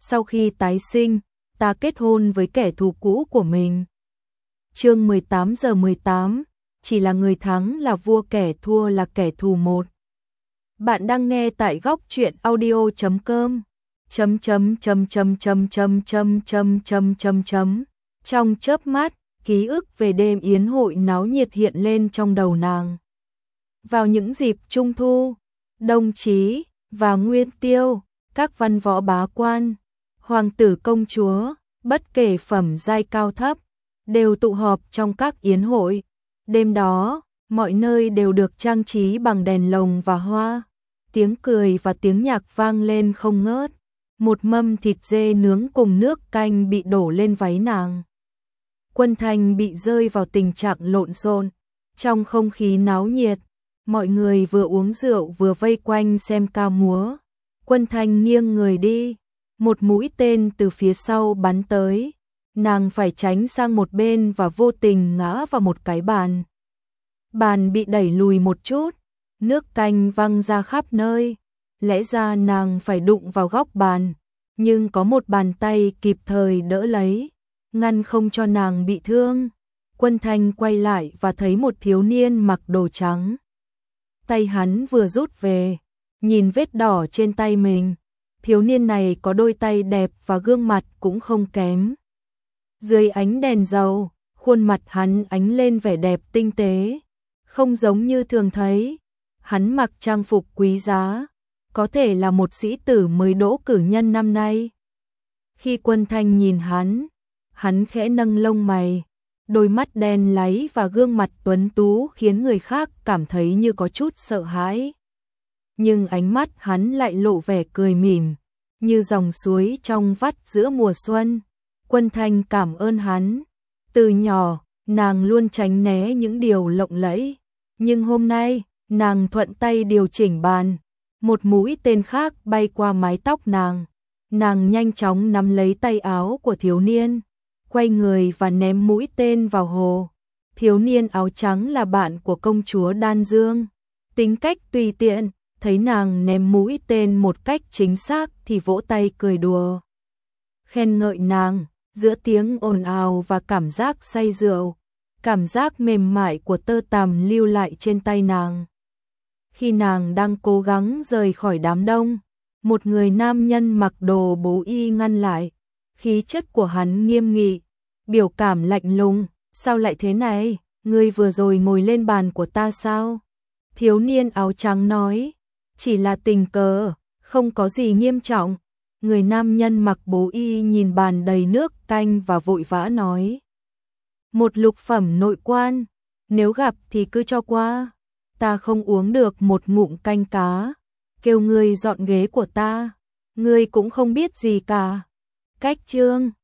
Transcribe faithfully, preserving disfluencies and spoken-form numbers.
sau khi tái sinh, ta kết hôn với kẻ thù cũ của mình. Chương mười tám giờ mười tám, chỉ là người thắng là vua, kẻ thua là kẻ thù một. Bạn đang nghe tại góc truyện audio chấm com. Chấm chấm chấm chấm chấm chấm chấm chấm chấm chấm chấm. Trong chớp mắt, ký ức về đêm yến hội náo nhiệt hiện lên trong đầu nàng. Vào những dịp Trung thu, Đông chí và Nguyên tiêu, các văn võ bá quan, hoàng tử công chúa, bất kể phẩm giai cao thấp, đều tụ họp trong các yến hội. Đêm đó, mọi nơi đều được trang trí bằng đèn lồng và hoa, tiếng cười và tiếng nhạc vang lên không ngớt. Một mâm thịt dê nướng cùng nước canh bị đổ lên váy nàng. Quân Thanh bị rơi vào tình trạng lộn xộn. Trong không khí náo nhiệt, mọi người vừa uống rượu vừa vây quanh xem ca múa. Quân Thanh nghiêng người đi, một mũi tên từ phía sau bắn tới. Nàng phải tránh sang một bên và vô tình ngã vào một cái bàn. Bàn bị đẩy lùi một chút, nước canh văng ra khắp nơi. Lẽ ra nàng phải đụng vào góc bàn, nhưng có một bàn tay kịp thời đỡ lấy, ngăn không cho nàng bị thương. Quân Thanh quay lại và thấy một thiếu niên mặc đồ trắng. Tay hắn vừa rút về, nhìn vết đỏ trên tay mình. Thiếu niên này có đôi tay đẹp và gương mặt cũng không kém. Dưới ánh đèn dầu, khuôn mặt hắn ánh lên vẻ đẹp tinh tế, không giống như thường thấy. Hắn mặc trang phục quý giá, có thể là một sĩ tử mới đỗ cử nhân năm nay. Khi Quân Thanh nhìn hắn, hắn khẽ nâng lông mày, đôi mắt đen láy và gương mặt tuấn tú khiến người khác cảm thấy như có chút sợ hãi. Nhưng ánh mắt hắn lại lộ vẻ cười mỉm, như dòng suối trong vắt giữa mùa xuân. Quân Thanh cảm ơn hắn. Từ nhỏ, nàng luôn tránh né những điều lộng lẫy, nhưng hôm nay, nàng thuận tay điều chỉnh bàn. Một mũi tên khác bay qua mái tóc nàng. Nàng nhanh chóng nắm lấy tay áo của thiếu niên, quay người và ném mũi tên vào hồ. Thiếu niên áo trắng là bạn của công chúa Đan Dương. Tính cách tùy tiện, thấy nàng ném mũi tên một cách chính xác thì vỗ tay cười đùa, khen ngợi nàng. Giữa tiếng ồn ào và cảm giác say rượu, cảm giác mềm mại của tơ tằm lưu lại trên tay nàng. Khi nàng đang cố gắng rời khỏi đám đông, một người nam nhân mặc đồ bố y ngăn lại. Khí chất của hắn nghiêm nghị, biểu cảm lạnh lùng. Sao lại thế này? Ngươi vừa rồi ngồi lên bàn của ta sao? Thiếu niên áo trắng nói. Chỉ là tình cờ, không có gì nghiêm trọng. Người nam nhân mặc bố y nhìn bàn đầy nước canh và vội vã nói. Một lục phẩm nội quan, nếu gặp thì cứ cho qua. Ta không uống được một ngụm canh cá. Kêu ngươi dọn ghế của ta, ngươi cũng không biết gì cả. Cách chương